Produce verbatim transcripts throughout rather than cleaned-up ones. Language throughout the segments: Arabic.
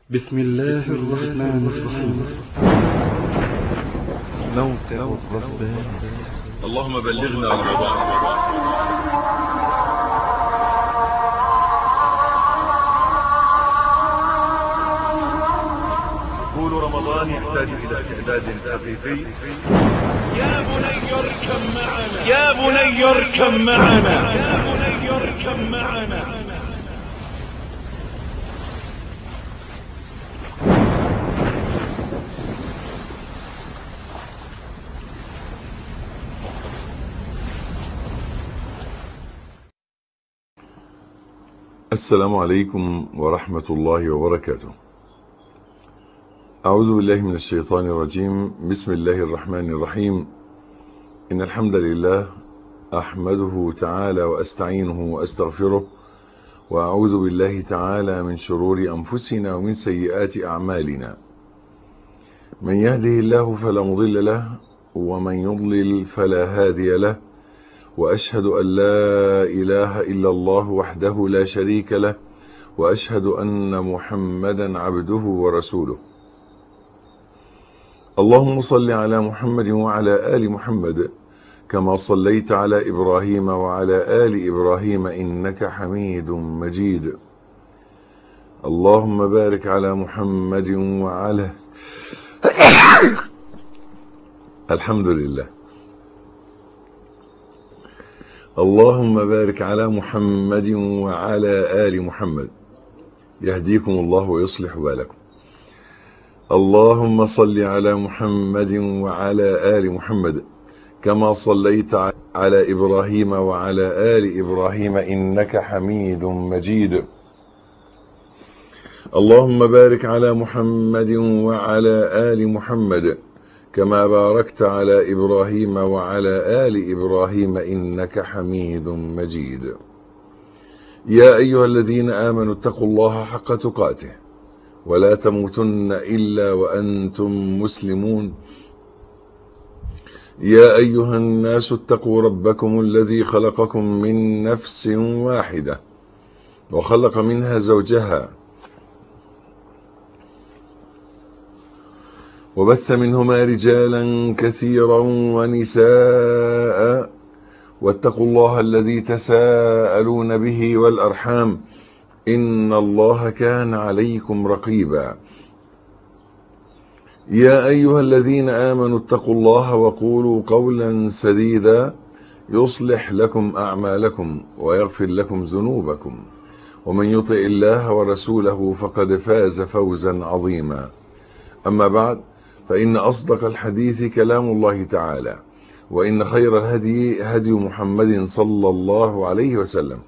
بسم الله الرحمن الرحيم. موقع الرباني. اللهم بلغنا رمضان. طول رمضان يحتاج إلى تعداد حقيقي. يا بني اركب معنا يا بني اركب معنا يا بني اركب معنا. السلام عليكم ورحمة الله وبركاته. أعوذ بالله من الشيطان الرجيم. بسم الله الرحمن الرحيم. إن الحمد لله أحمده تعالى وأستعينه وأستغفره، وأعوذ بالله تعالى من شرور أنفسنا ومن سيئات أعمالنا. من يهده الله فلا مضل له، ومن يضلل فلا هادي له، وأشهد أن لا إله إلا الله وحده لا شريك له، وأشهد أن محمدا عبده ورسوله. اللهم صل على محمد وعلى آل محمد كما صليت على إبراهيم وعلى آل إبراهيم إنك حميد مجيد. اللهم بارك على محمد وعلى الحمد لله. اللهم بارك على محمد وعلى آل محمد. يهديكم الله ويصلح بالكم. اللهم صل على محمد وعلى آل محمد كما صليت على إبراهيم وعلى آل إبراهيم إنك حميد مجيد. اللهم بارك على محمد وعلى آل محمد كما باركت على إبراهيم وعلى آل إبراهيم إنك حميد مجيد. يا أيها الذين آمنوا اتقوا الله حق تقاته ولا تموتن إلا وأنتم مسلمون. يا أيها الناس اتقوا ربكم الذي خلقكم من نفس واحدة وخلق منها زوجها وبث منهما رجالا كثيرا ونساء، واتقوا الله الذي تساءلون به والأرحام إن الله كان عليكم رقيبا. يا أيها الذين آمنوا اتقوا الله وقولوا قولا سديدا يصلح لكم أعمالكم ويغفر لكم ذنوبكم، ومن يطع الله ورسوله فقد فاز فوزا عظيما. أما بعد، فإن أصدق الحديث كلام الله تعالى، وإن خير الهدي هدي محمد صلى الله عليه وسلم،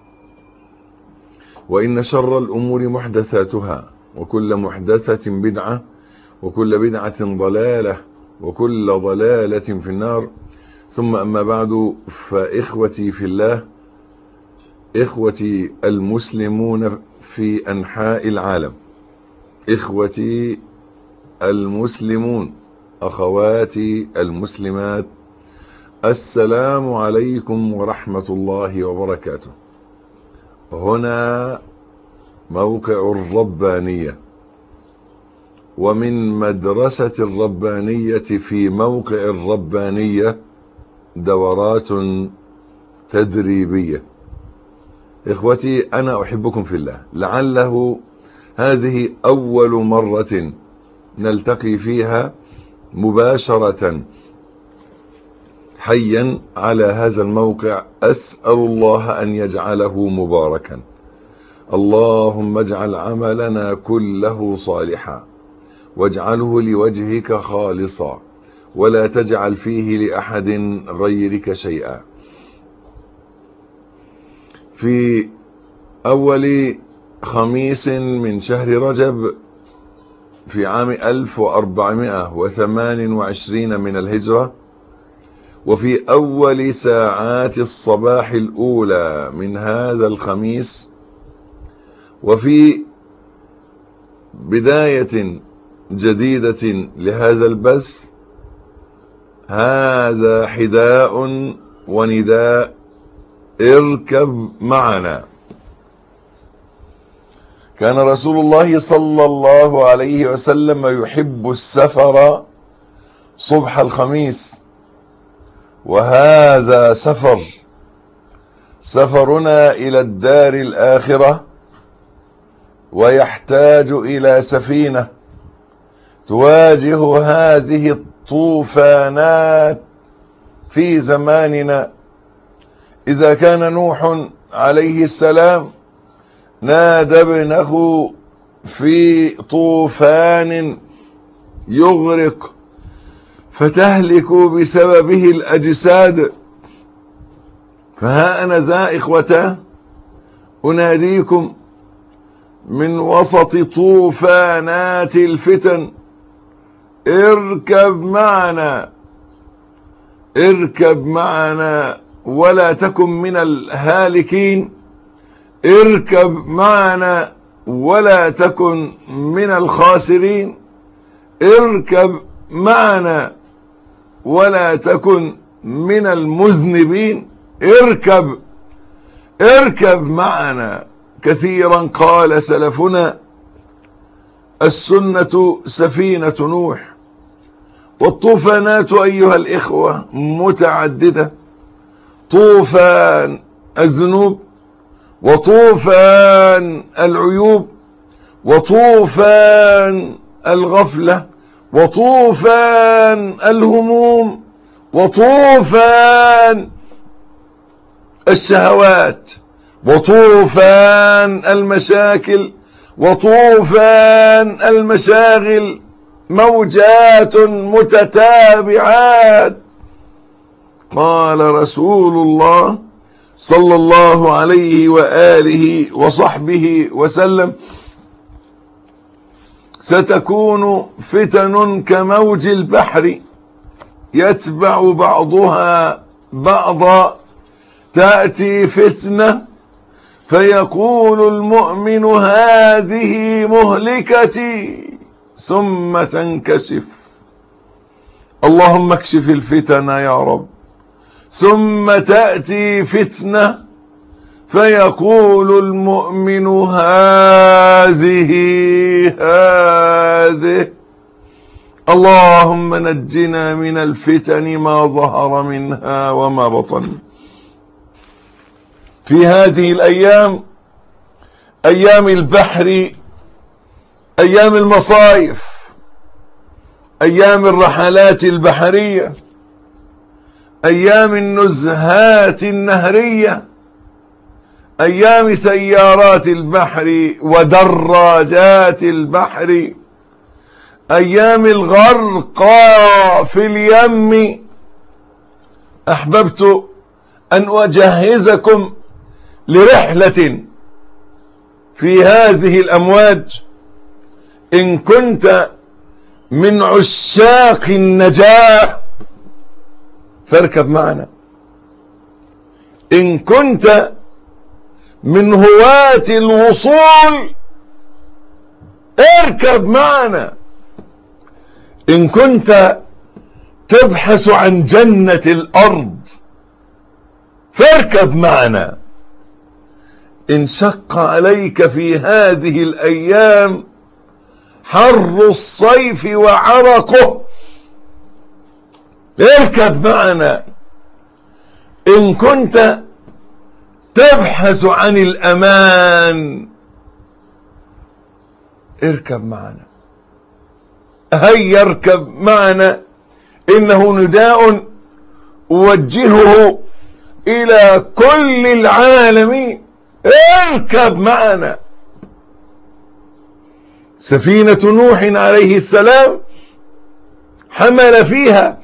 وإن شر الأمور محدثاتها، وكل محدثة بدعة، وكل بدعة ضلالة، وكل ضلالة في النار. ثم أما بعد، فإخوتي في الله، إخوتي المسلمون في أنحاء العالم، إخوتي المسلمون، أخواتي المسلمات، السلام عليكم ورحمة الله وبركاته. هنا موقع الربانية، ومن مدرسة الربانية في موقع الربانية دورات تدريبية. إخوتي، أنا أحبكم في الله. لعله هذه أول مرة نلتقي فيها مباشرة حيا على هذا الموقع. أسأل الله أن يجعله مباركا. اللهم اجعل عملنا كله صالحا، واجعله لوجهك خالصا، ولا تجعل فيه لأحد غيرك شيئا. في أول خميس من شهر رجب في عام ألف وأربعمائة وثمان وعشرين من الهجرة، وفي أول ساعات الصباح الأولى من هذا الخميس، وفي بداية جديدة لهذا البث، هذا حداء ونداء: اركب معنا. كان رسول الله صلى الله عليه وسلم يحب السفر صبح الخميس، وهذا سفر، سفرنا إلى الدار الآخرة، ويحتاج إلى سفينة تواجه هذه الطوفانات في زماننا. إذا كان نوح عليه السلام نادى ابنه في طوفان يغرق فتهلك بسببه الأجساد، فها أنا ذا إخوة أناديكم من وسط طوفانات الفتن، اركب معنا، اركب معنا ولا تكن من الهالكين، اركب معنا ولا تكن من الخاسرين، اركب معنا ولا تكن من المذنبين، اركب اركب معنا. كثيرا قال سلفنا: السنة سفينة نوح. والطوفانات أيها الإخوة متعددة، طوفان الذنوب، وطوفان العيوب، وطوفان الغفلة، وطوفان الهموم، وطوفان الشهوات، وطوفان المشاكل، وطوفان المشاغل، موجات متتابعات. قال رسول الله صلى الله عليه وآله وصحبه وسلم: ستكون فتن كموج البحر يتبع بعضها بعضا، تأتي فتنة فيقول المؤمن هذه مهلكتي، ثم تنكشف، اللهم اكشف الفتن يا رب. ثم تأتي فتنة فيقول المؤمن هذه هذه، اللهم نجنا من الفتن ما ظهر منها وما بطن. في هذه الأيام، أيام البحر، أيام المصايف، أيام الرحلات البحرية، أيام النزهات النهرية، أيام سيارات البحر ودراجات البحر، أيام الغرق في اليم، أحببت أن أجهزكم لرحلة في هذه الأمواج. إن كنت من عشاق النجاة فاركب معنا، إن كنت من هواة الوصول اركب معنا، إن كنت تبحث عن جنة الأرض فاركب معنا. إن شق عليك في هذه الأيام حر الصيف وعرقه اركب معنا. إن كنت تبحث عن الأمان اركب معنا، هيا اركب معنا. إنه نداء أوجهه إلى كل العالمين، اركب معنا. سفينة نوح عليه السلام حمل فيها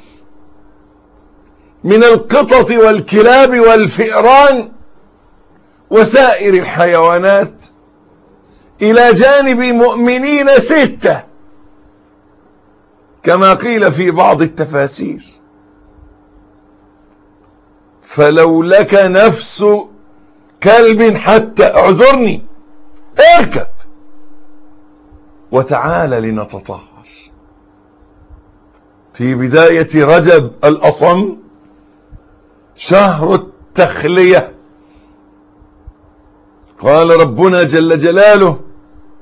من القطط والكلاب والفئران وسائر الحيوانات إلى جانب مؤمنين ستة كما قيل في بعض التفاسير. فلو لك نفس كلب حتى اعذرني، اركب وتعال لنتطهر. في بداية رجب الأصم شهر التخلية، قال ربنا جل جلاله: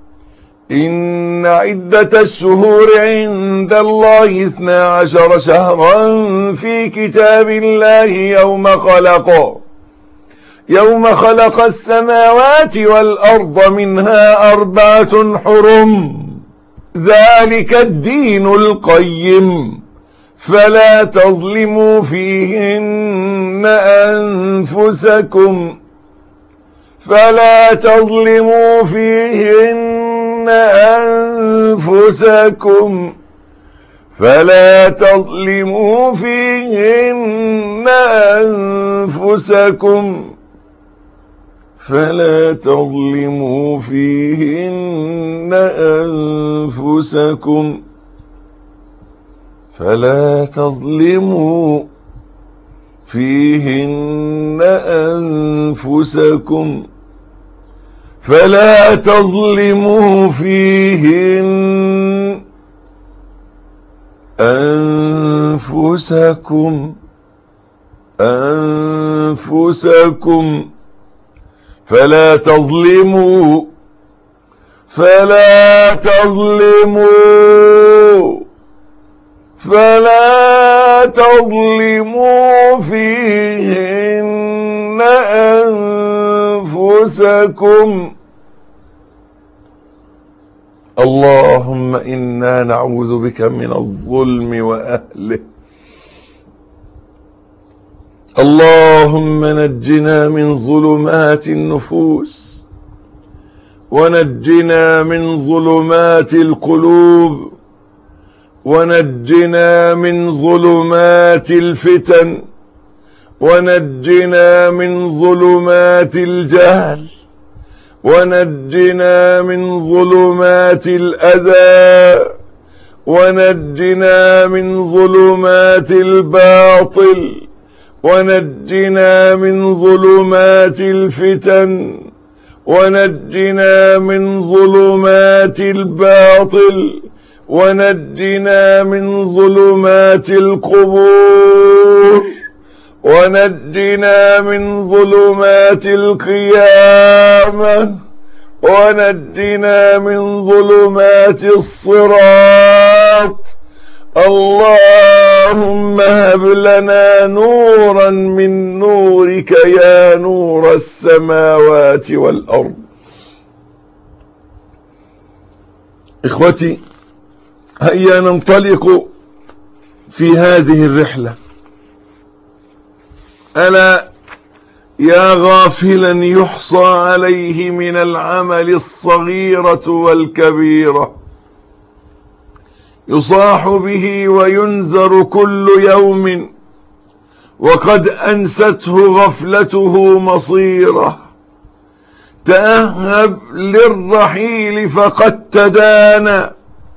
إن عدة الشهور عند الله اثنا عشر شهرا في كتاب الله يوم خلق يوم خلق السماوات والأرض منها أربعة حرم ذلك الدين القيم فلا تظلموا فيهن أنفسكم فلا تظلموا فيهن أنفسكم فلا تظلموا فيهن أنفسكم فلا تظلموا فيهن أنفسكم فلا تظلموا فيهن أنفسكم فلا تظلموا فيهن أنفسكم أنفسكم فلا تظلموا فلا تظلموا فلا تظلموا فيهن أنفسكم. اللهم إنا نعوذ بك من الظلم وأهله. اللهم نجنا من ظلمات النفوس ونجنا من ظلمات القلوب ونجنا من ظلمات الفتن ونجنا من ظلمات الجهل ونجنا من ظلمات الأذى ونجنا من ظلمات الباطل ونجنا من ظلمات الفتن ونجنا من ظلمات الباطل ونجنا من ظلمات القبور ونجنا من ظلمات القيامة ونجنا من ظلمات الصراط. اللهم هب لنا نورا من نورك يا نور السماوات والأرض. إخوتي، هيا ننطلق في هذه الرحلة. ألا يا غافلا يحصى عليه من العمل الصغيرة والكبيرة، يصاح به وينذر كل يوم، وقد أنسته غفلته مصيره. تأهب للرحيل فقد تدانى،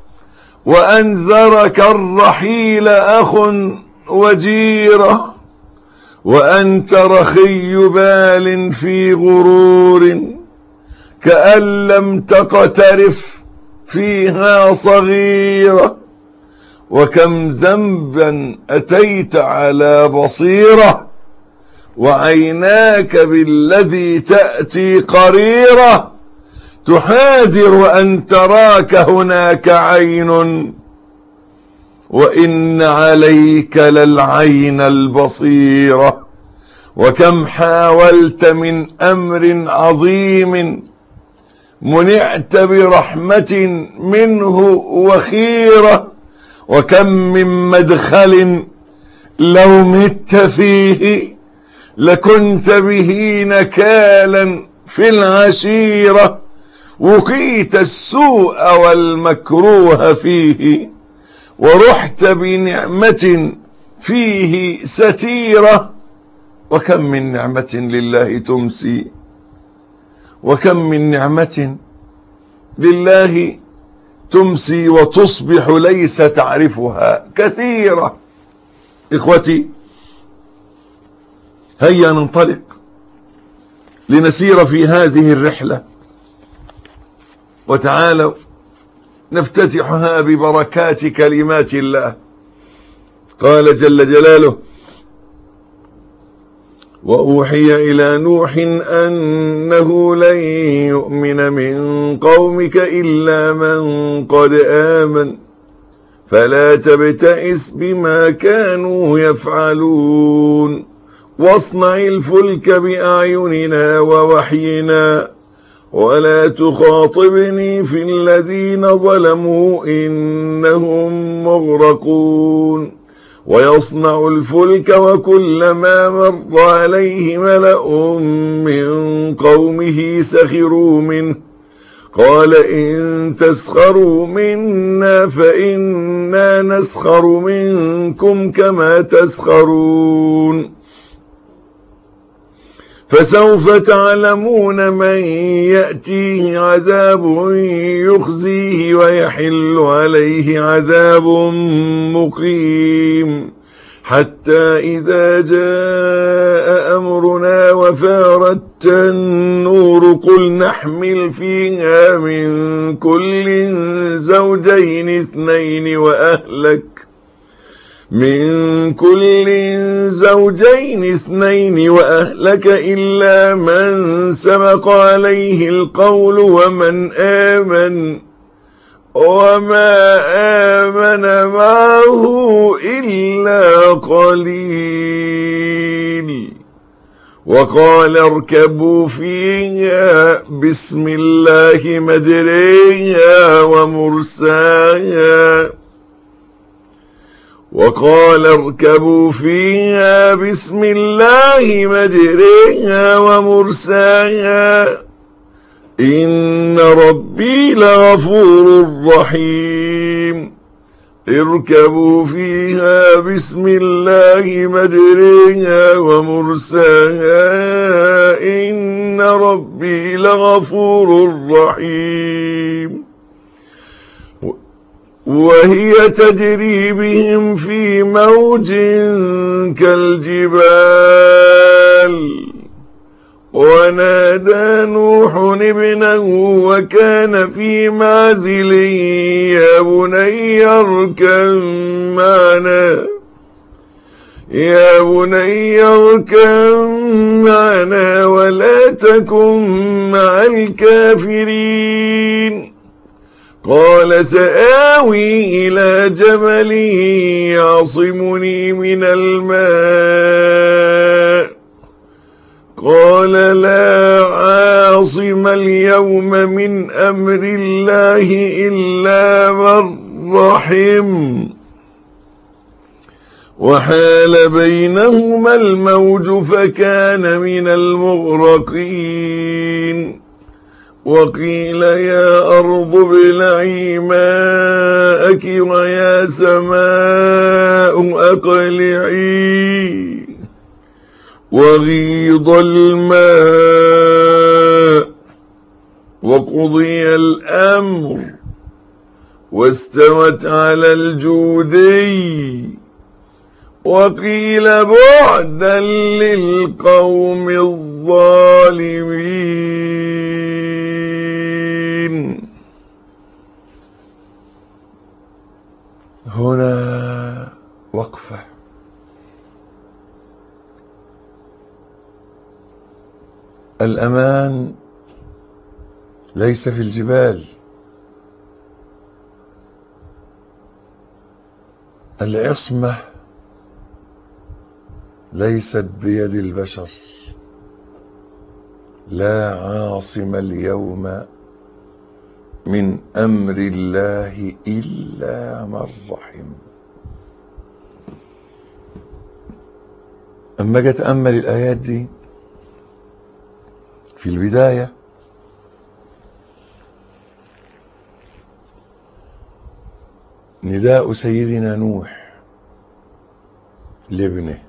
وأنذرك الرحيل أخ وجيرة، وأنت رخي بال في غرور، كأن لم تقترف فيها صغيرة. وكم ذنبا أتيت على بصيرة، وعيناك بالذي تأتي قريرة، تحاذر أن تراك هناك عين، وإن عليك للعين البصيرة. وكم حاولت من أمر عظيم، منعت برحمة منه وخيرة. وكم من مدخل لو مت فيه لكنت به نكالا في العشيرة، وقيت السوء والمكروه فيه، ورحت بنعمة فيه ستيرة. وكم من نعمة لله تمسي، وكم من نعمة لله تمسي وتصبح ليس تعرفها كثيرة. إخوتي، هيا ننطلق لنسير في هذه الرحلة، وتعالوا نفتتحها ببركات كلمات الله. قال جل جلاله: وأوحي إلى نوح أنه لن يؤمن من قومك إلا من قد آمن فلا تبتئس بما كانوا يفعلون واصنع الفلك بأعيننا ووحينا ولا تخاطبني في الذين ظلموا إنهم مغرقون ويصنع الفلك وكلما مر عليه ملأ من قومه سخروا منه قال إن تسخروا منا فإنا نسخر منكم كما تسخرون فسوف تعلمون من يأتيه عذاب يخزيه ويحل عليه عذاب مقيم حتى إذا جاء أمرنا وفارت النور قل نحمل فيها من كل زوجين اثنين وأهلك من كل زوجين اثنين وأهلك إلا من سبق عليه القول ومن آمن وما آمن معه إلا قليل وقال اركبوا فيها بسم الله مجريها ومرساها وقال اركبوا فيها بسم الله مجريها ومرساها إن ربي لغفور رحيم اركبوا فيها بسم الله مجريها ومرساها إن ربي لغفور رحيم وهي تجري بهم في موج كالجبال ونادى نوح ابنه وكان في معزل يا بني اركب معنا يا بني اركب معنا ولا تكن مع الكافرين قال سآوي إلى جبل يعصمني من الماء قال لا عاصم اليوم من أمر الله إلا من رحم وحال بينهما الموج فكان من المغرقين وقيل يا أرض ابلعي ماءك ويا سماء أقلعي وغيض الماء وقضي الأمر واستوت على الجودي وقيل بعدا للقوم الظالمين. هنا وقفة. الأمان ليس في الجبال، العصمة ليست بيد البشر، لا عاصم اليوم من أمر الله إلا من رحم. أما جت أمل الآيات دي في البداية نداء سيدنا نوح لابنه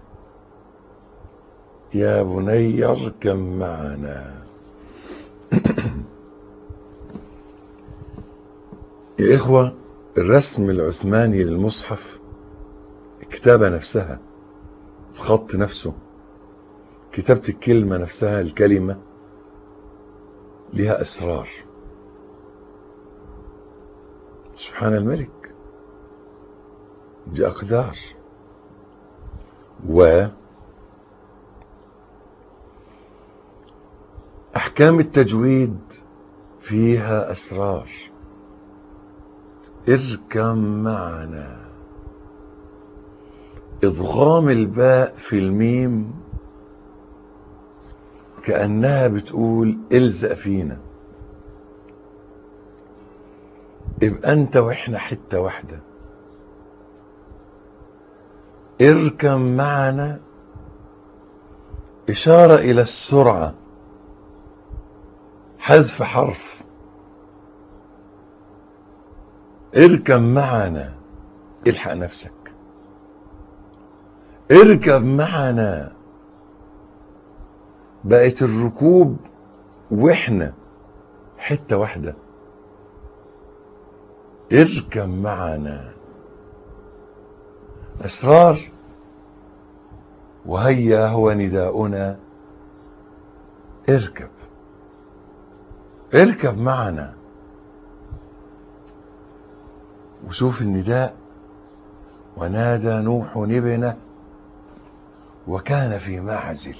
يا بني اركب معنا. يا إخوة، الرسم العثماني للمصحف، الكتابة نفسها، الخط نفسه، كتابة الكلمة نفسها، الكلمة لها أسرار. سبحان الملك، دي أقدار. و أحكام التجويد فيها أسرار. اركب معنا. إضغام الباء في الميم كأنها بتقول الزق فينا، ابقى أنت وإحنا حتة واحدة. اركب معنا إشارة إلى السرعة، حذف حرف. اركب معنا، الحق نفسك. اركب معنا، بقت الركوب واحنا حتة واحدة. اركب معنا. أسرار. وهيا هو نداؤنا، اركب اركب معنا. وشوف النداء: ونادى نوح ابنه وكان في معزل.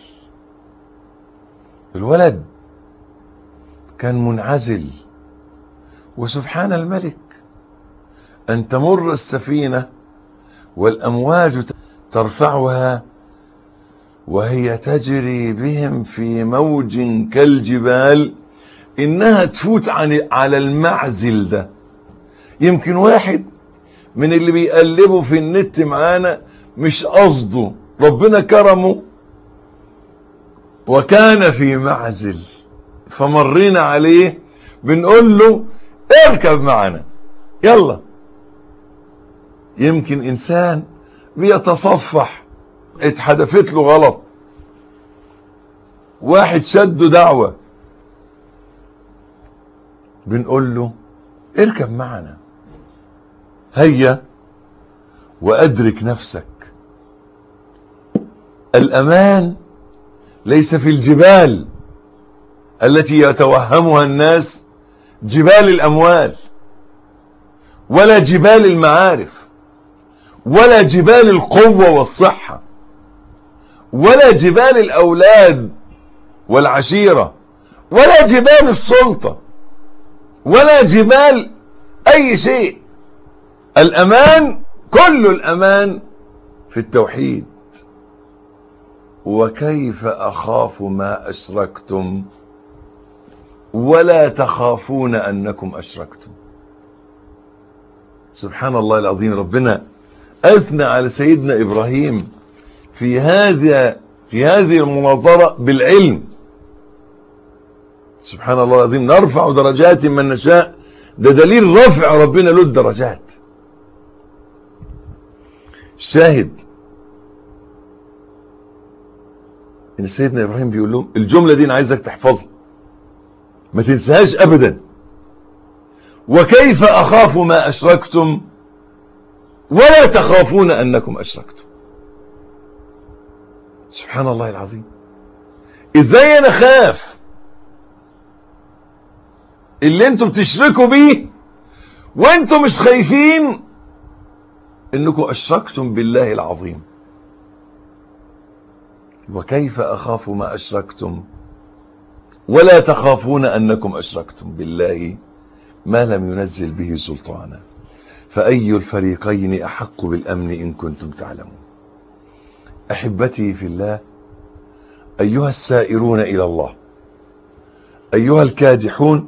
الولد كان منعزل، وسبحان الملك أن تمر السفينة والأمواج ترفعها وهي تجري بهم في موج كالجبال، إنها تفوت عن على المعزل ده. يمكن واحد من اللي بيقلبوا في النت معانا مش قصده، ربنا كرمه وكان في معزل، فمرينا عليه بنقول له اركب معنا يلا. يمكن إنسان بيتصفح، اتحدفت له غلط، واحد شده دعوة، بنقول له اركب معنا. هيا وأدرك نفسك. الأمان ليس في الجبال التي يتوهمها الناس، جبال الأموال، ولا جبال المعارف، ولا جبال القوة والصحة، ولا جبال الأولاد والعشيرة، ولا جبال السلطة، ولا جبال أي شيء. الأمان، كل الأمان في التوحيد. وكيف أخاف ما أشركتم ولا تخافون أنكم أشركتم. سبحان الله العظيم. ربنا أثنى على سيدنا إبراهيم في هذا في هذه المناظرة بالعلم. سبحان الله العظيم. نرفع درجات من نشاء، ده دليل رفع ربنا له الدرجات. الشاهد ان سيدنا ابراهيم بيقول لهم الجمله دي انا عايزك تحفظها ما تنساهاش ابدا. وكيف اخاف ما اشركتم ولا تخافون انكم اشركتم. سبحان الله العظيم. ازاي انا خاف اللي انتم بتشركوا بيه وانتم مش خايفين انكم اشركتم بالله العظيم؟ وكيف اخاف ما اشركتم ولا تخافون انكم اشركتم بالله ما لم ينزل به سلطانا فاي الفريقين احق بالامن ان كنتم تعلمون. احبتي في الله، ايها السائرون الى الله، ايها الكادحون،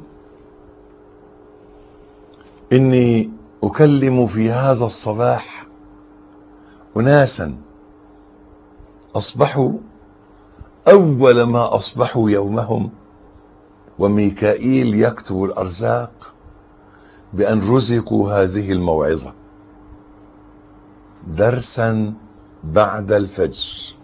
اني اكلم في هذا الصباح اناسا اصبحوا اول ما اصبحوا يومهم وميكائيل يكتب الارزاق بان رزقوا هذه الموعظة درسا بعد الفجر.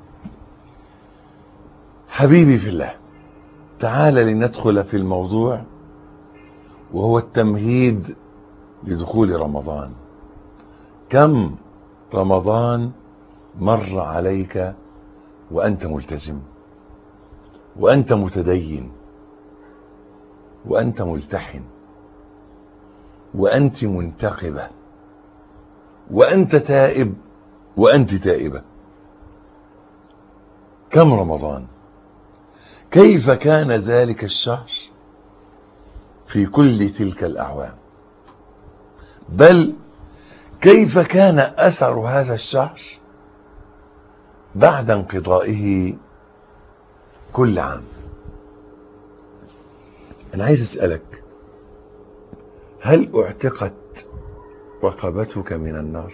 حبيبي في الله، تعال لندخل في الموضوع، وهو التمهيد لدخول رمضان. كم رمضان مر عليك وأنت ملتزم، وأنت متدين، وأنت ملتحن، وأنت منتقبة، وأنت تائب، وأنت تائبة. كم رمضان؟ كيف كان ذلك الشهر في كل تلك الأعوام؟ بل كيف كان أثر هذا الشهر بعد انقضائه كل عام؟ أنا عايز أسألك، هل اعتقت رقبتك من النار؟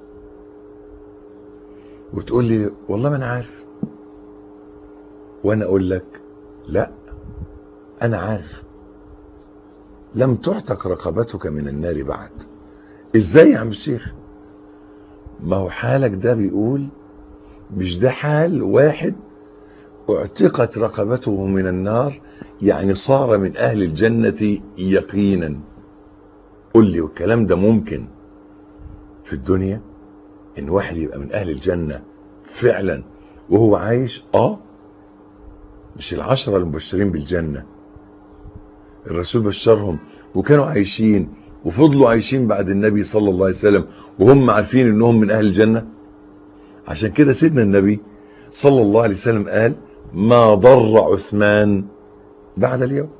وتقول لي والله ما أنا عارف. وأنا أقول لك لا، أنا عارف. لم تعتق رقبتك من النار بعد. إزاي يا عم الشيخ؟ ما هو حالك ده بيقول مش ده حال واحد اعتقت رقبته من النار، يعني صار من أهل الجنة يقينا. قل لي، والكلام ده ممكن في الدنيا؟ إن واحد يبقى من أهل الجنة فعلا وهو عايش؟ آه مش العشرة المبشرين بالجنة الرسول بشرهم وكانوا عايشين وفضلوا عايشين بعد النبي صلى الله عليه وسلم وهم عارفين إنهم من أهل الجنة؟ عشان كده سيدنا النبي صلى الله عليه وسلم قال: ما ضر عثمان بعد اليوم.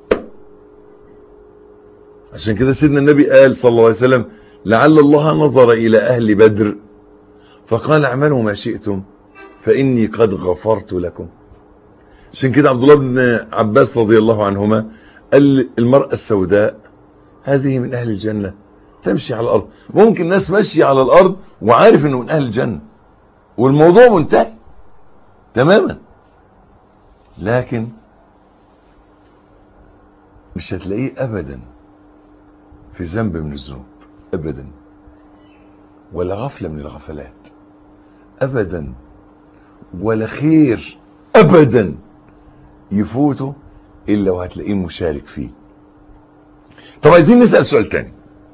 عشان كده سيدنا النبي قال صلى الله عليه وسلم: لعل الله نظر إلى أهل بدر فقال: اعملوا ما شئتم فإني قد غفرت لكم. عشان كده عبد الله بن عباس رضي الله عنهما قال: المرأة السوداء هذه من أهل الجنة تمشي على الأرض. ممكن ناس ماشية على الأرض وعارف إنه من أهل الجنة والموضوع منتهي تماما، لكن مش هتلاقيه أبدا في ذنب من الذنوب أبدا، ولا غفلة من الغفلات أبدا، ولا خير أبدا يفوته إلا وهتلاقيه مشارك فيه. طب عايزين نسأل سؤال تاني.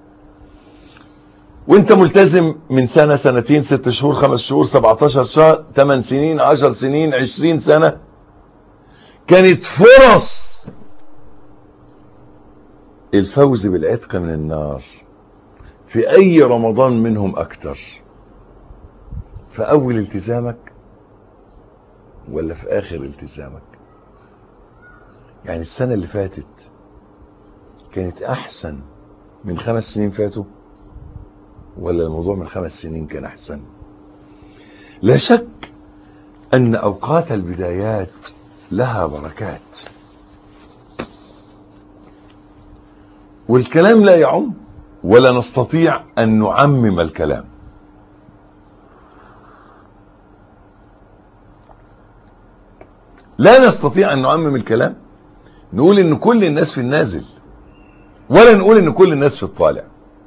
وانت ملتزم من سنة، سنتين، ست شهور، خمس شهور، سبعتاشر شهر، ثمان سنين، عشر سنين، عشرين سنة، كانت فرص الفوز بالعتق من النار في أي رمضان منهم أكتر؟ في أول التزامك ولا في آخر التزامك؟ يعني السنة اللي فاتت كانت أحسن من خمس سنين فاتوا، ولا الموضوع من خمس سنين كان أحسن؟ لا شك أن أوقات البدايات لها بركات، والكلام لا يعم، ولا نستطيع أن نعمم الكلام. لا نستطيع أن نعمم الكلام، نقول إن كل الناس في النازل، ولا نقول إن كل الناس في الطالع.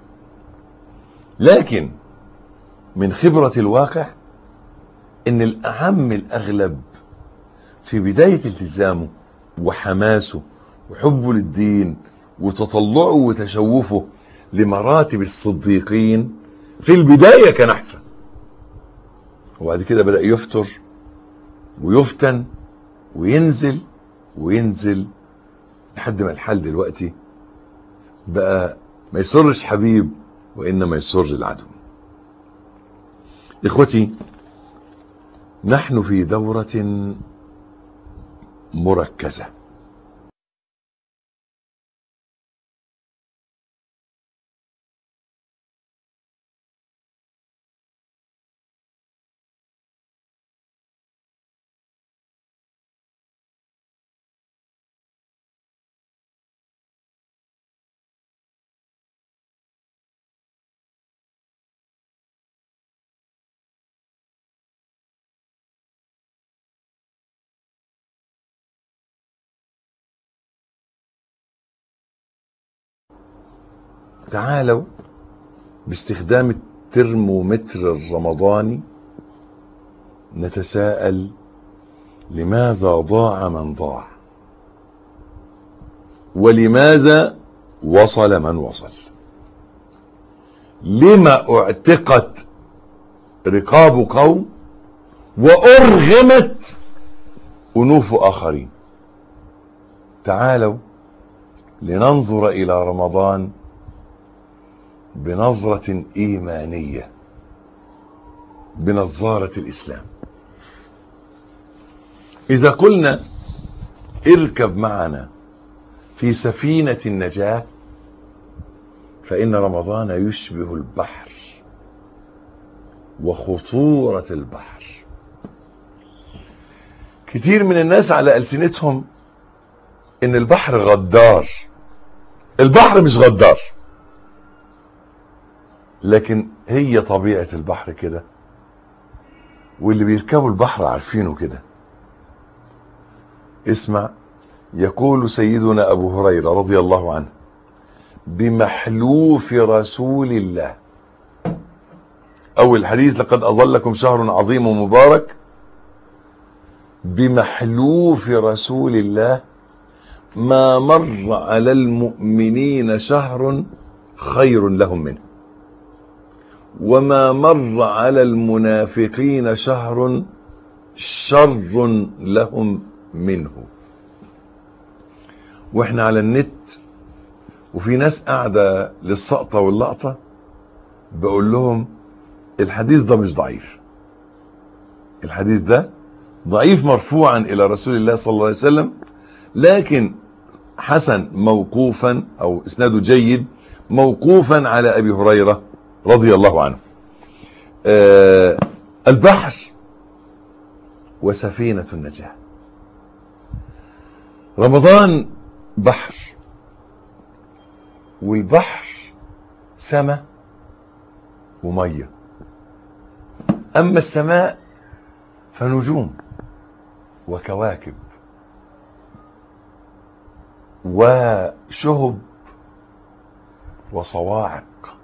لكن من خبرة الواقع إن الأعم الأغلب في بداية التزامه وحماسه وحبه للدين وتطلعه وتشوفه لمراتب الصديقين في البداية كان أحسن، وبعد كده بدأ يفتر ويفتن وينزل وينزل لحد ما الحال دلوقتي بقى ما يسرش حبيب وإنما يسر العدو. إخوتي، نحن في دورة مركزة. تعالوا باستخدام الترمومتر الرمضاني نتساءل: لماذا ضاع من ضاع؟ ولماذا وصل من وصل؟ لما اعتقت رقاب قوم وأرغمت أنوف آخرين؟ تعالوا لننظر إلى رمضان بنظرة إيمانية، بنظارة الإسلام. إذا قلنا اركب معنا في سفينة النجاة، فإن رمضان يشبه البحر وخطورة البحر. كتير من الناس على ألسنتهم إن البحر غدار. البحر مش غدار، لكن هي طبيعة البحر كده، واللي بيركبوا البحر عارفينه كده. اسمع، يقول سيدنا أبو هريرة رضي الله عنه: بمحلوف رسول الله. أول حديث: لقد أظلكم شهر عظيم ومبارك. بمحلوف رسول الله ما مر على المؤمنين شهر خير لهم منه، وما مر على المنافقين شهر شر لهم منه. واحنا على النت وفي ناس قاعدة للسقطة واللقطة، بقول لهم الحديث ده مش ضعيف، الحديث ده ضعيف مرفوعا إلى رسول الله صلى الله عليه وسلم، لكن حسن موقوفا أو إسناده جيد موقوفا على أبي هريرة رضي الله عنه. آه البحر وسفينة النجاة. رمضان بحر، والبحر سماء ومية. أما السماء فنجوم وكواكب وشهب وصواعق.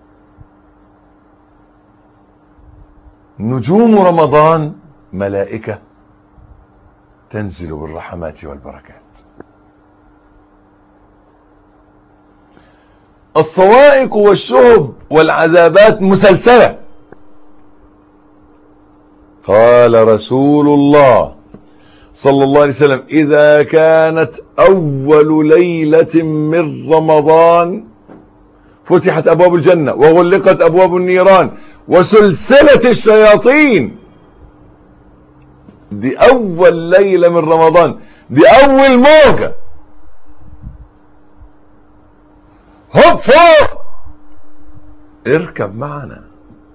نجوم رمضان ملائكة تنزل بالرحمات والبركات. الصواعق والشهب والعذابات مسلسلة. قال رسول الله صلى الله عليه وسلم: إذا كانت أول ليلة من رمضان فتحت أبواب الجنة وغلقت أبواب النيران وسلسلة الشياطين. دي أول ليلة من رمضان، دي أول موجة. هوب فوق، اركب معنا.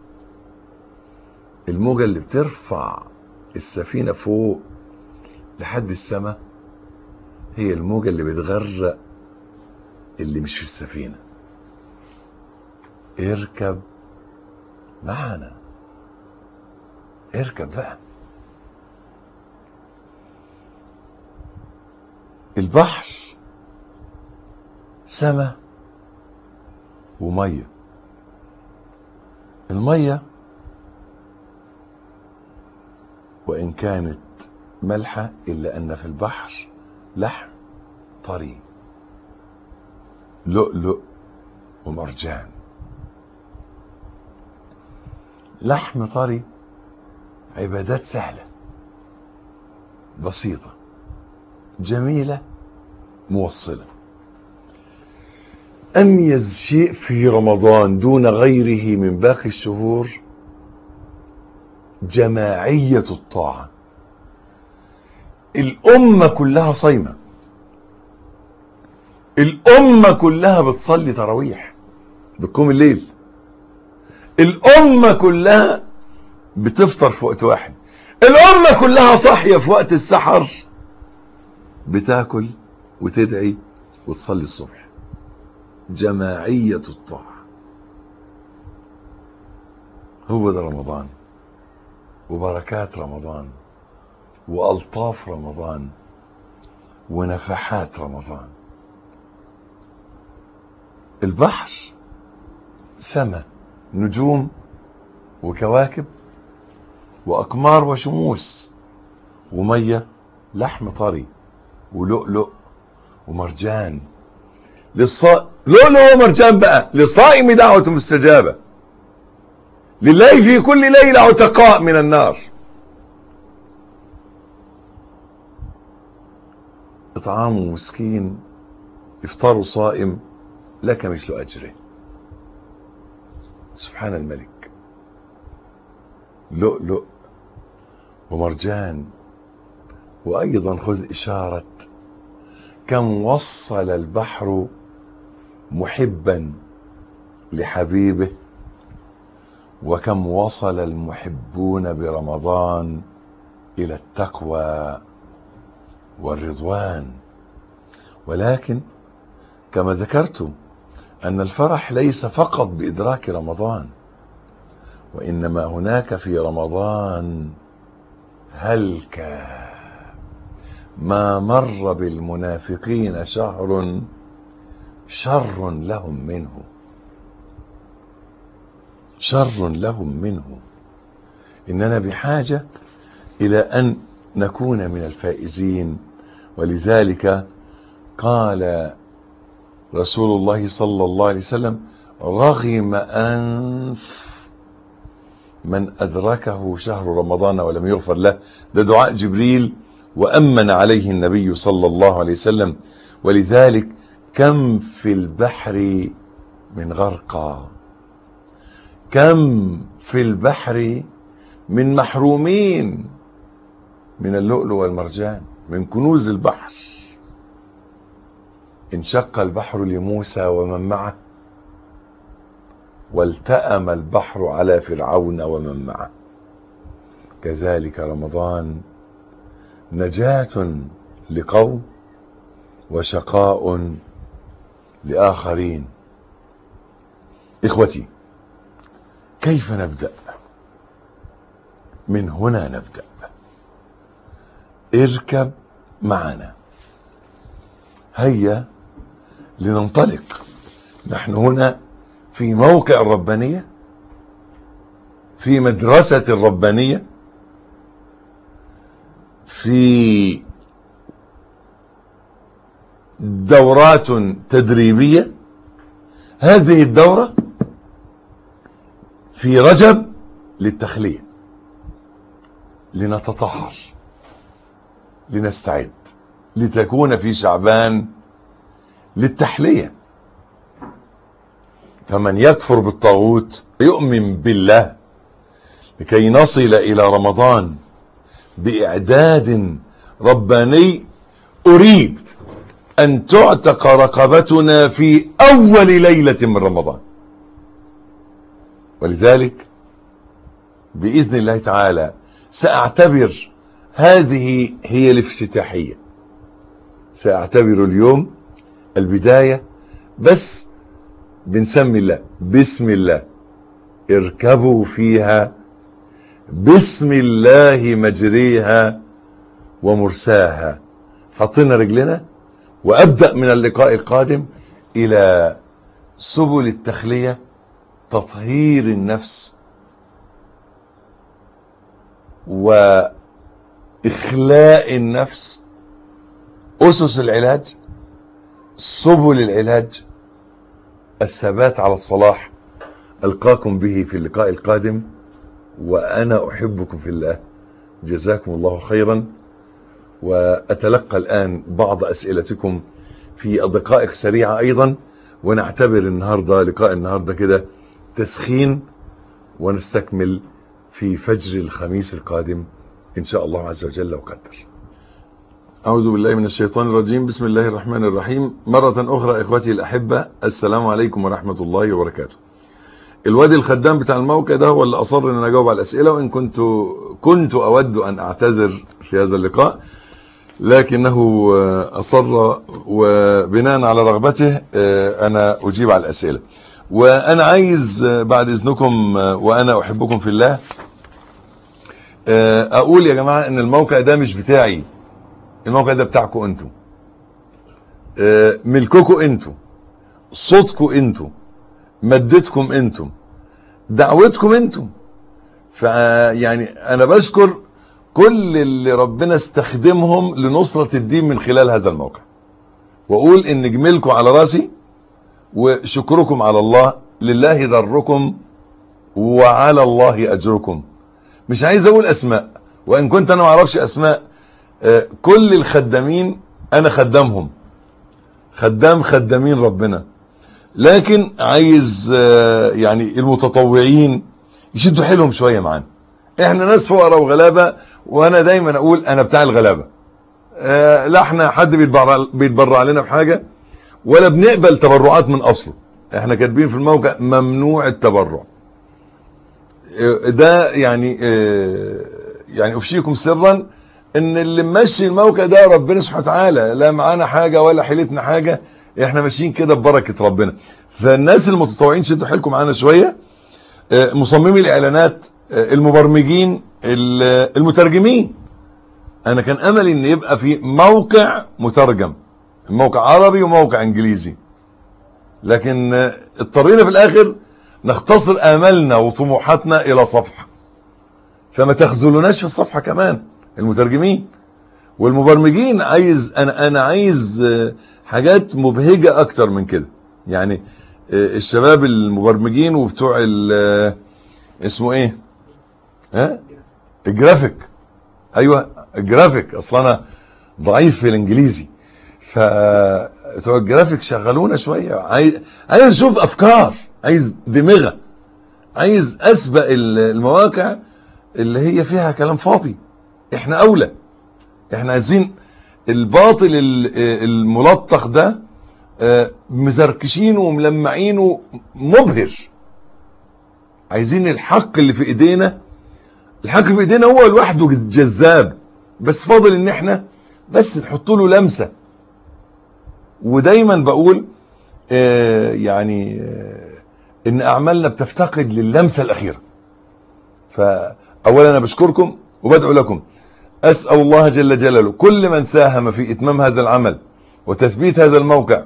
الموجة اللي بترفع السفينة فوق لحد السماء هي الموجة اللي بتغرق اللي مش في السفينة. اركب معنا، اركب بقى. البحر سماء ومية. المية وإن كانت ملحة إلا أن في البحر لحم طري، لؤلؤ ومرجان. لحم طري، عبادات سهلة بسيطة جميلة موصلة. أميز شيء في رمضان دون غيره من باقي الشهور جماعية الطاعة. الأمة كلها صايمة، الأمة كلها بتصلي تراويح بتقوم الليل، الأمة كلها بتفطر في وقت واحد، الأمة كلها صاحية في وقت السحر بتاكل وتدعي وتصلي الصبح. جماعية الطاعة. هو ده رمضان وبركات رمضان وألطاف رمضان ونفحات رمضان. البحر سماء، نجوم وكواكب وأقمار وشموس، ومية لحم طري ولؤلؤ ومرجان. للصائم لؤلؤ ومرجان بقى، للصائم دعوة مستجابة، لله في كل ليلة عتقاء من النار. إطعام مسكين، إفطار صائم، لك مثل أجره. سبحان الملك. لؤلؤ ومرجان. وأيضا خذ إشارة كم وصل البحر محبا لحبيبه، وكم وصل المحبون برمضان إلى التقوى والرضوان. ولكن كما ذكرت أن الفرح ليس فقط بإدراك رمضان، وإنما هناك في رمضان هلك ما مر بالمنافقين شهر شر لهم منه، شر لهم منه. إننا بحاجة إلى أن نكون من الفائزين. ولذلك قال رسول الله صلى الله عليه وسلم: رغم أنف من أدركه شهر رمضان ولم يغفر له. ده دعاء جبريل وأمن عليه النبي صلى الله عليه وسلم. ولذلك كم في البحر من غرقى، كم في البحر من محرومين من اللؤلؤ والمرجان، من كنوز البحر. انشق البحر لموسى ومن معه، والتأم البحر على فرعون ومن معه. كذلك رمضان نجاة لقوم وشقاء لآخرين. إخوتي، كيف نبدأ؟ من هنا نبدأ. اركب معنا، هيا لننطلق. نحن هنا في موقع الربانية، في مدرسة الربانية، في دورات تدريبية. هذه الدورة في رجب للتخلية، لنتطهر، لنستعد، لتكون في شعبان للتحلية. فمن يكفر بالطاغوت يؤمن بالله، لكي نصل إلى رمضان بإعداد رباني. أريد أن تعتق رقبتنا في أول ليلة من رمضان. ولذلك بإذن الله تعالى سأعتبر هذه هي الافتتاحية، سأعتبر اليوم البداية، بس بنسمي الله، بسم الله اركبوا فيها، بسم الله مجريها ومرساها. حطينا رجلنا، وأبدأ من اللقاء القادم إلى سبل التخلية، تطهير النفس وإخلاء النفس، أسس العلاج، سبل العلاج، الثبات على الصلاح. ألقاكم به في اللقاء القادم، وأنا أحبكم في الله. جزاكم الله خيرا. وأتلقى الآن بعض أسئلتكم في دقائق سريعة أيضا، ونعتبر النهاردة لقاء النهاردة كده تسخين، ونستكمل في فجر الخميس القادم إن شاء الله عز وجل وقدر. أعوذ بالله من الشيطان الرجيم. بسم الله الرحمن الرحيم. مرة أخرى إخوتي الأحبة، السلام عليكم ورحمة الله وبركاته. الوادي الخدام بتاع الموقع ده هو اللي أصر أن أنا أجاوب على الأسئلة، وإن كنت كنت أود أن أعتذر في هذا اللقاء، لكنه أصر، وبناء على رغبته أنا أجيب على الأسئلة. وأنا عايز بعد إذنكم وأنا أحبكم في الله أقول يا جماعة إن الموقع ده مش بتاعي، الموقع ده بتاعكم أنتم، ملككم أنتم، صوتكم أنتم، مدتكم أنتم، دعوتكم أنتم. فيعني أنا بشكر كل اللي ربنا استخدمهم لنصرة الدين من خلال هذا الموقع، وأقول إن جميلكم على راسي، وشكركم على الله. لله ضركم وعلى الله أجركم. مش عايز أقول أسماء، وإن كنت أنا ما أعرفش أسماء. كل الخدامين أنا خدامهم، خدام خدامين ربنا، لكن عايز يعني المتطوعين يشدوا حيلهم شوية معانا. احنا ناس فقراء وغلابة، وانا دايما اقول انا بتاع الغلابة. آه لا احنا حد بيتبرع, بيتبرع لنا بحاجة ولا بنقبل تبرعات من اصله. احنا كاتبين في الموقع ممنوع التبرع. آه ده يعني آه يعني افشيكم سرا ان اللي ماشي الموقع ده ربنا سبحانه وتعالى، لا معانا حاجة ولا حيلتنا حاجة، احنا ماشيين كده ببركة ربنا. فالناس المتطوعين شدوا حيلكم معانا شوية، آه مصممي الاعلانات، آه المبرمجين، المترجمين. انا كان املي ان يبقى في موقع مترجم، موقع عربي وموقع انجليزي، لكن اضطرينا في الاخر نختصر املنا وطموحاتنا الى صفحة. فما تخذلوناش في الصفحة كمان المترجمين والمبرمجين. عايز انا انا عايز حاجات مبهجة اكتر من كده. يعني الشباب المبرمجين وبتوع اسمه ايه ها الجرافيك، ايوه الجرافيك، اصلا انا ضعيف في الانجليزي، فبتوع الجرافيك شغلونا شويه. عايز عايز اشوف افكار، عايز دماغه، عايز اسبق المواقع اللي هي فيها كلام فاضي. احنا اولى، احنا عايزين الباطل الملطخ ده مزركشينه وملمعينه مبهر. عايزين الحق اللي في ايدينا، الحق في ايدينا هو لوحده جذاب، بس فاضل ان احنا بس نحط له لمسه. ودايما بقول آه يعني آه ان اعمالنا بتفتقد للمسه الاخيره. فاولا انا بشكركم وبدعو لكم، اسال الله جل جلاله كل من ساهم في اتمام هذا العمل وتثبيت هذا الموقع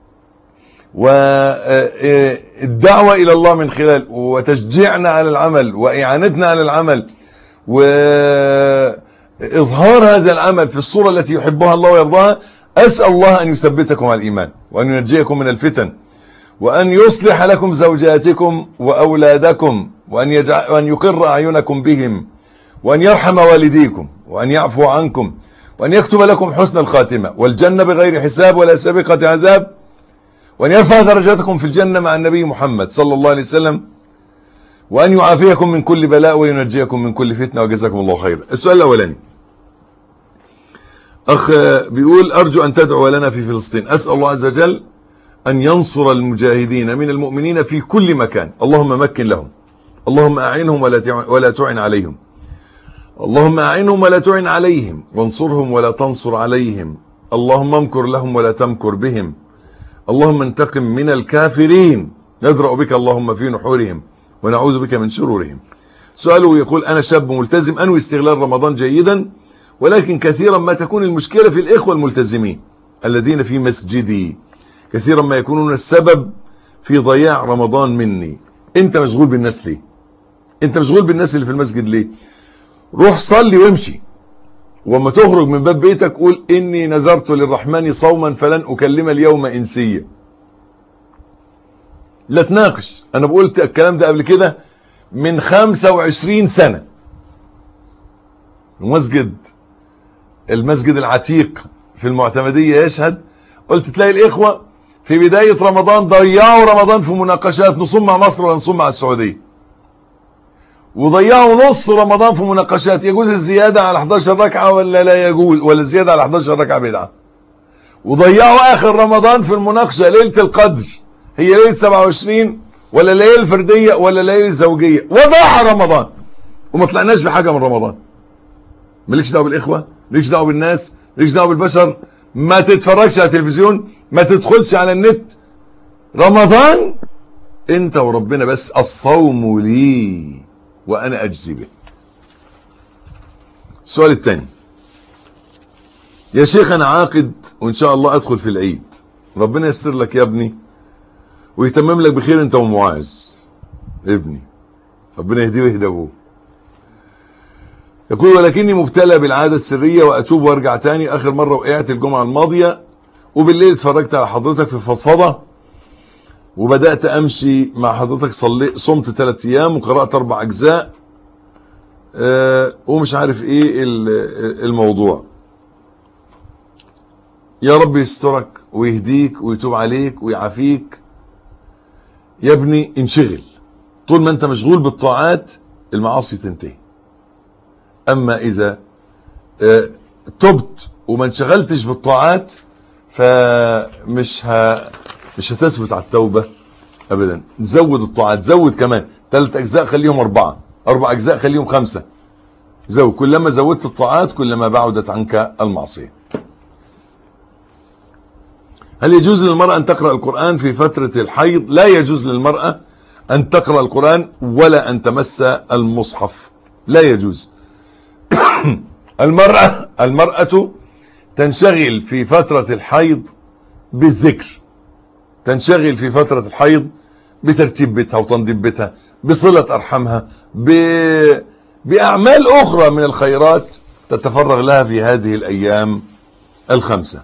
والدعوه الى الله من خلال وتشجيعنا على العمل واعانتنا على العمل وإظهار هذا العمل في الصورة التي يحبها الله ويرضاها. أسأل الله أن يثبتكم على الإيمان وأن ينجيكم من الفتن وأن يصلح لكم زوجاتكم وأولادكم وأن, يجعل وأن يقر أعينكم بهم وأن يرحم والديكم وأن يعفو عنكم وأن يكتب لكم حسن الخاتمة والجنة بغير حساب ولا سابقة عذاب وأن يرفع درجاتكم في الجنة مع النبي محمد صلى الله عليه وسلم وأن يعافيكم من كل بلاء وينجيكم من كل فتنة وجزاكم الله خيرا. السؤال الأولاني، أخ بيقول أرجو أن تدعو لنا في فلسطين. أسأل الله عز وجل أن ينصر المجاهدين من المؤمنين في كل مكان. اللهم مكن لهم، اللهم أعنهم ولا تعن عليهم، اللهم أعنهم ولا تعن عليهم، وانصرهم ولا تنصر عليهم، اللهم امكر لهم ولا تمكر بهم، اللهم انتقم من الكافرين، ندرأ بك اللهم في نحورهم ونعوذ بك من شرورهم. سؤاله يقول أنا شاب ملتزم أنوي استغلال رمضان جيدا، ولكن كثيرا ما تكون المشكلة في الإخوة الملتزمين الذين في مسجدي، كثيرا ما يكونون السبب في ضياع رمضان مني. أنت مشغول بالناس ليه؟ أنت مشغول بالناس اللي في المسجد ليه؟ روح صلي وامشي، وما تخرج من باب بيتك قول إني نذرت للرحمن صوما فلن أكلم اليوم إنسيا. لا تناقش. أنا بقولت الكلام ده قبل كده من خمسة وعشرين سنة. المسجد المسجد العتيق في المعتمدية يشهد. قلت تلاقي الإخوة في بداية رمضان ضيعوا رمضان في مناقشات، نصوم مع مصر ولا نصوم مع السعودية، وضيعوا نص رمضان في مناقشات يجوز الزيادة على احداشر ركعة ولا لا يجوز، ولا الزيادة على احداشر ركعة بدعة، وضيعوا آخر رمضان في المناقشة ليلة القدر هي ليلة سبعة وعشرين ولا ليلة الفردية ولا ليلة الزوجية، وضاع رمضان وما طلعناش بحاجة من رمضان. مالكش دعوه بالاخوه، مالكش دعوه بالناس، مالكش دعوه بالبشر، ما تتفرجش على التلفزيون، ما تدخلش على النت. رمضان انت وربنا بس. الصوم لي وانا اجزي به. السؤال الثاني، يا شيخ انا عاقد وان شاء الله ادخل في العيد، ربنا ييسر لك يا ابني ويتمم لك بخير انت ومعاذ ابني، ربنا يهديه ويهدى ابوه. يقول ولكني مبتلى بالعادة السرية وأتوب وارجع تاني. آخر مرة وقعت الجمعة الماضية، وبالليل اتفرجت على حضرتك في فضفضة وبدأت أمشي مع حضرتك. صلي صمت ثلاث أيام وقرأت أربع أجزاء أه ومش عارف إيه الموضوع. يا رب يسترك ويهديك ويتوب عليك ويعافيك. يا ابني انشغل، طول ما أنت مشغول بالطاعات المعاصي تنتهي. أما إذا آه تبت وما انشغلتش بالطاعات فمش ه... مش هتثبت على التوبة ابدا. زود الطاعات، زود كمان ثلاث اجزاء خليهم اربعة، اربع اجزاء خليهم خمسة. زود، كلما زودت الطاعات كلما بعدت عنك المعصية. هل يجوز للمرأة ان تقرأ القرآن في فترة الحيض؟ لا يجوز للمرأة ان تقرأ القرآن ولا ان تمس المصحف، لا يجوز. المرأة المرأة تنشغل في فترة الحيض بالذكر، تنشغل في فترة الحيض بترتيب بيتها وتنظيف بيتها، بصلة أرحامها، ب... بأعمال أخرى من الخيرات تتفرغ لها في هذه الأيام الخمسة.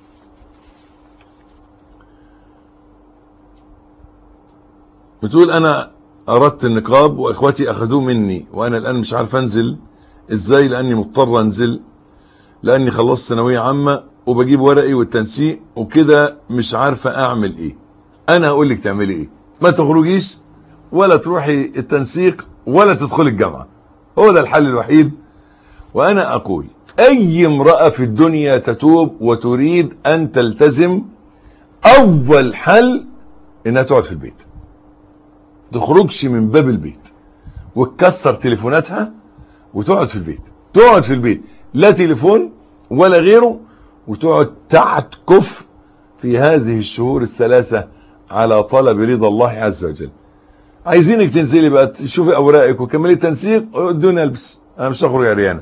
بتقول أنا أردت النقاب وإخوتي أخذوه مني وأنا الآن مش عارف أنزل إزاي، لأني مضطر أنزل لأني خلصت ثانوية عامة وبجيب ورقي والتنسيق وكده، مش عارفة أعمل إيه. أنا هقول لك تعملي إيه، ما تخرجيش ولا تروحي التنسيق ولا تدخلي الجامعة، هو ده الحل الوحيد. وأنا أقول أي امرأة في الدنيا تتوب وتريد أن تلتزم، أول حل إنها تقعد في البيت، تخرجش من باب البيت وتكسر تليفوناتها وتقعد في البيت، تقعد في البيت لا تليفون ولا غيره، وتقعد تعتكف في هذه الشهور الثلاثة على طلب رضا الله عز وجل. عايزينك تنزلي بقى تشوفي اوراقك وكملي التنسيق ودوني البس، انا مش هخرج عريانه.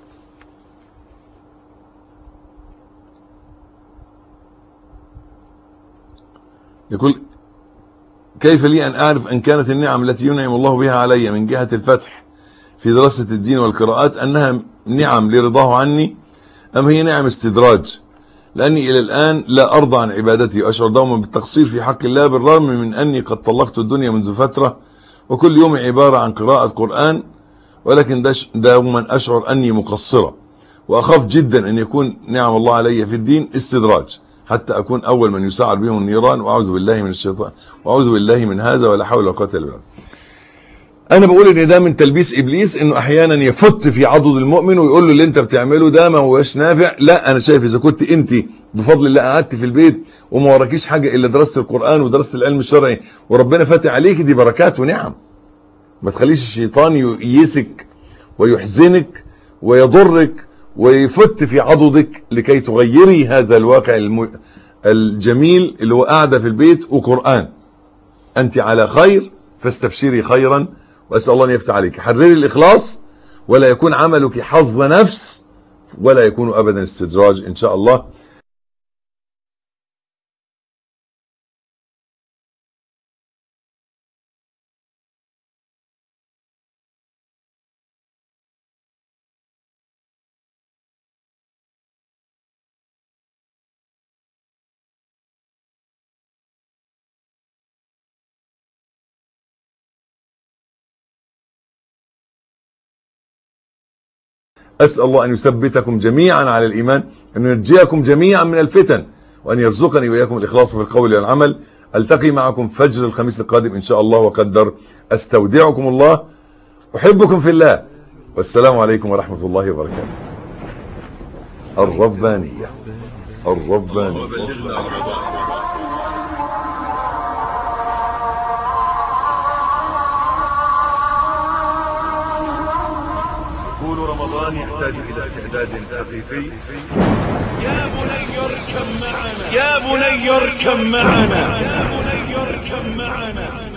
يقول كيف لي ان اعرف ان كانت النعم التي ينعم الله بها علي من جهة الفتح في دراسة الدين والقراءات انها نعم لرضاه عني ام هي نعم استدراج، لاني الى الان لا ارضى عن عبادتي واشعر دوما بالتقصير في حق الله بالرغم من اني قد طلقت الدنيا منذ فترة وكل يوم عبارة عن قراءة قرآن، ولكن دوما اشعر اني مقصرة واخاف جدا ان يكون نعم الله علي في الدين استدراج حتى اكون اول من يسعر بهم النيران، واعوذ بالله من الشيطان واعوذ بالله من هذا ولا حول ولا قوة الا بالله. انا بقول ان ده من تلبيس ابليس، انه احيانا يفت في عضد المؤمن ويقول له اللي انت بتعمله ده ما هوش نافع. لا، انا شايف اذا كنت انت بفضل الله قعدت في البيت وما وراكيش حاجه الا دراسه القران ودراسه العلم الشرعي وربنا فاتح عليك، دي بركات ونعم. ما تخليش الشيطان ييسك ويحزنك ويضرك ويفت في عضدك لكي تغيري هذا الواقع الم... الجميل اللي هو قاعده في البيت وقران. انت على خير فاستبشري خيرا، واسال الله ان يفتح عليك. حرري الاخلاص ولا يكون عملك حظ نفس ولا يكون ابدا استدراج ان شاء الله. أسأل الله أن يثبتكم جميعا على الإيمان، أن ينجيكم جميعا من الفتن، وأن يرزقني وإياكم الإخلاص في القول والعمل. ألتقي معكم فجر الخميس القادم إن شاء الله وقدر. أستودعكم الله، أحبكم في الله، والسلام عليكم ورحمة الله وبركاته. الربانية الربانية رمضان يحتاج إلى استعداد حقيقي. يا بني اركب معنا، يا بني اركب معنا، يا بني اركب معنا.